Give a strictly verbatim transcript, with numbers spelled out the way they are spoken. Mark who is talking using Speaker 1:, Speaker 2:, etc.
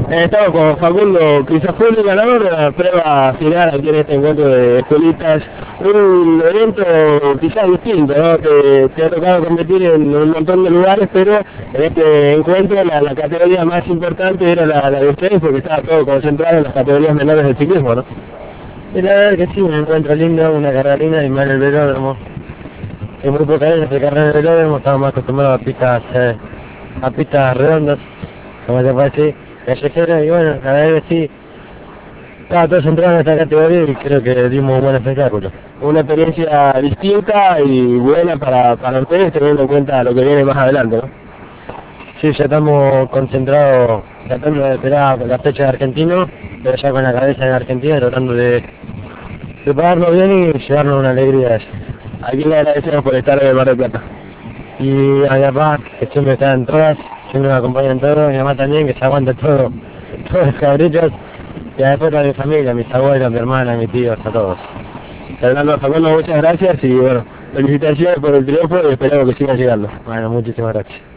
Speaker 1: Eh, estamos con Facundo Crisafulli, ganador de la prueba final aquí en este encuentro de escuelitas. Un evento quizás distinto, ¿no? Que te ha tocado competir en un montón de lugares, pero en este encuentro la, la categoría más importante era la, la de ustedes, porque estaba todo concentrado en las categorías menores del ciclismo, ¿no?
Speaker 2: Y la verdad que sí, un encuentro lindo, una carrera linda y más en el velódromo. En muy pocas veces se carrera en el velódromo, estamos más acostumbrados a pistas, eh, a pistas redondas, como se puede decir, callejeras, y bueno, la verdad que sí, estaba todo centrado en esta categoría y creo que dimos un buen espectáculo.
Speaker 1: Una experiencia distinta y buena para, para ustedes, teniendo en cuenta lo que viene más adelante, ¿no?
Speaker 2: Sí, ya estamos concentrados, tratando de esperar la fecha de Argentino, pero ya con la cabeza en Argentina, tratando de prepararnos bien y llevarnos una alegría.
Speaker 1: Aquí le agradecemos por estar en el Mar del Plata.
Speaker 2: Y a mi papá, que siempre está en todas, siempre me acompaña en todo, mi mamá también, que se aguanta todo, todos los cabritos, y después a mi familia, mis abuelos, mi hermana, mis tíos, a todos.
Speaker 1: Fernando, Facundo, muchas gracias y bueno, felicitaciones por el triunfo y esperamos que sigan llegando.
Speaker 2: Bueno, muchísimas gracias.